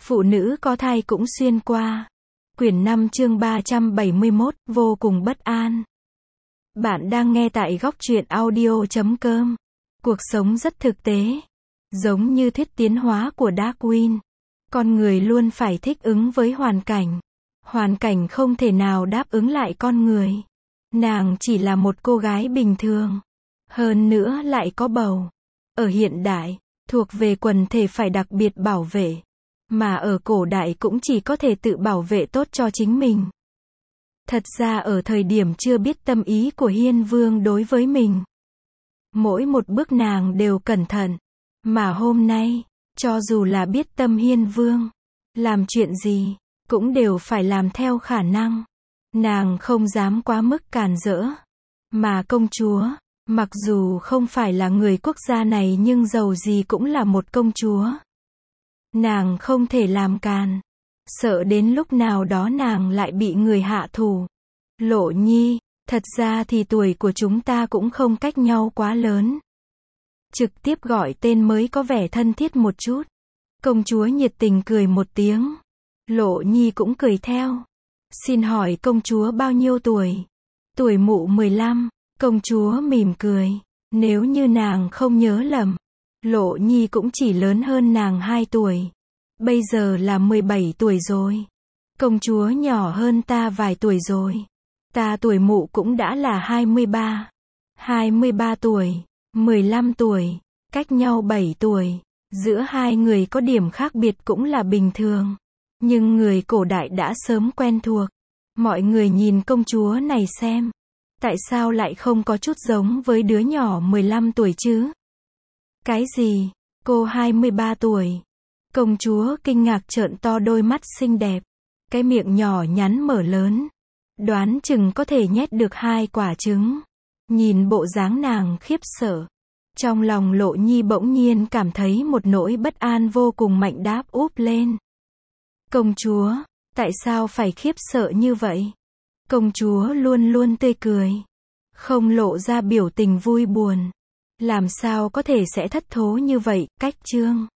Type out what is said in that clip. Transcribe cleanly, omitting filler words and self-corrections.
Phụ nữ có thai cũng xuyên qua. Quyển 5 chương 371, vô cùng bất an. Bạn đang nghe tại góc truyện audio.com. Cuộc sống rất thực tế. Giống như thuyết tiến hóa của Darwin. Con người luôn phải thích ứng với hoàn cảnh. Hoàn cảnh không thể nào đáp ứng lại con người. Nàng chỉ là một cô gái bình thường. Hơn nữa lại có bầu. Ở hiện đại, thuộc về quần thể phải đặc biệt bảo vệ. Mà ở cổ đại cũng chỉ có thể tự bảo vệ tốt cho chính mình. Thật ra ở thời điểm chưa biết tâm ý của Hiên Vương đối với mình, mỗi một bước nàng đều cẩn thận. Mà hôm nay, cho dù là biết tâm Hiên Vương, làm chuyện gì, cũng đều phải làm theo khả năng. Nàng không dám quá mức càn rỡ. Mà công chúa, mặc dù không phải là người quốc gia này nhưng dầu gì cũng là một công chúa. Nàng không thể làm càn. Sợ đến lúc nào đó nàng lại bị người hạ thủ. Lộ Nhi, thật ra thì tuổi của chúng ta cũng không cách nhau quá lớn. Trực tiếp gọi tên mới có vẻ thân thiết một chút. Công chúa nhiệt tình cười một tiếng. Lộ Nhi cũng cười theo. Xin hỏi công chúa bao nhiêu tuổi? Tuổi mụ 15. Công chúa mỉm cười. Nếu như nàng không nhớ lầm, Lộ Nhi cũng chỉ lớn hơn nàng 2 tuổi. Bây giờ là 17 tuổi rồi. Công chúa nhỏ hơn ta vài tuổi rồi. Ta tuổi mụ cũng đã là 23. 23 tuổi, 15 tuổi, cách nhau 7 tuổi. Giữa hai người có điểm khác biệt cũng là bình thường. Nhưng người cổ đại đã sớm quen thuộc. Mọi người nhìn công chúa này xem. Tại sao lại không có chút giống với đứa nhỏ 15 tuổi chứ? Cái gì? Cô 23 tuổi. Công chúa kinh ngạc trợn to đôi mắt xinh đẹp. Cái miệng nhỏ nhắn mở lớn. Đoán chừng có thể nhét được 2 quả trứng. Nhìn bộ dáng nàng khiếp sợ. Trong lòng Lộ Nhi bỗng nhiên cảm thấy một nỗi bất an vô cùng mạnh đáp úp lên. Công chúa, tại sao phải khiếp sợ như vậy? Công chúa luôn luôn tươi cười. Không lộ ra biểu tình vui buồn. Làm sao có thể sẽ thất thố như vậy, cách chương.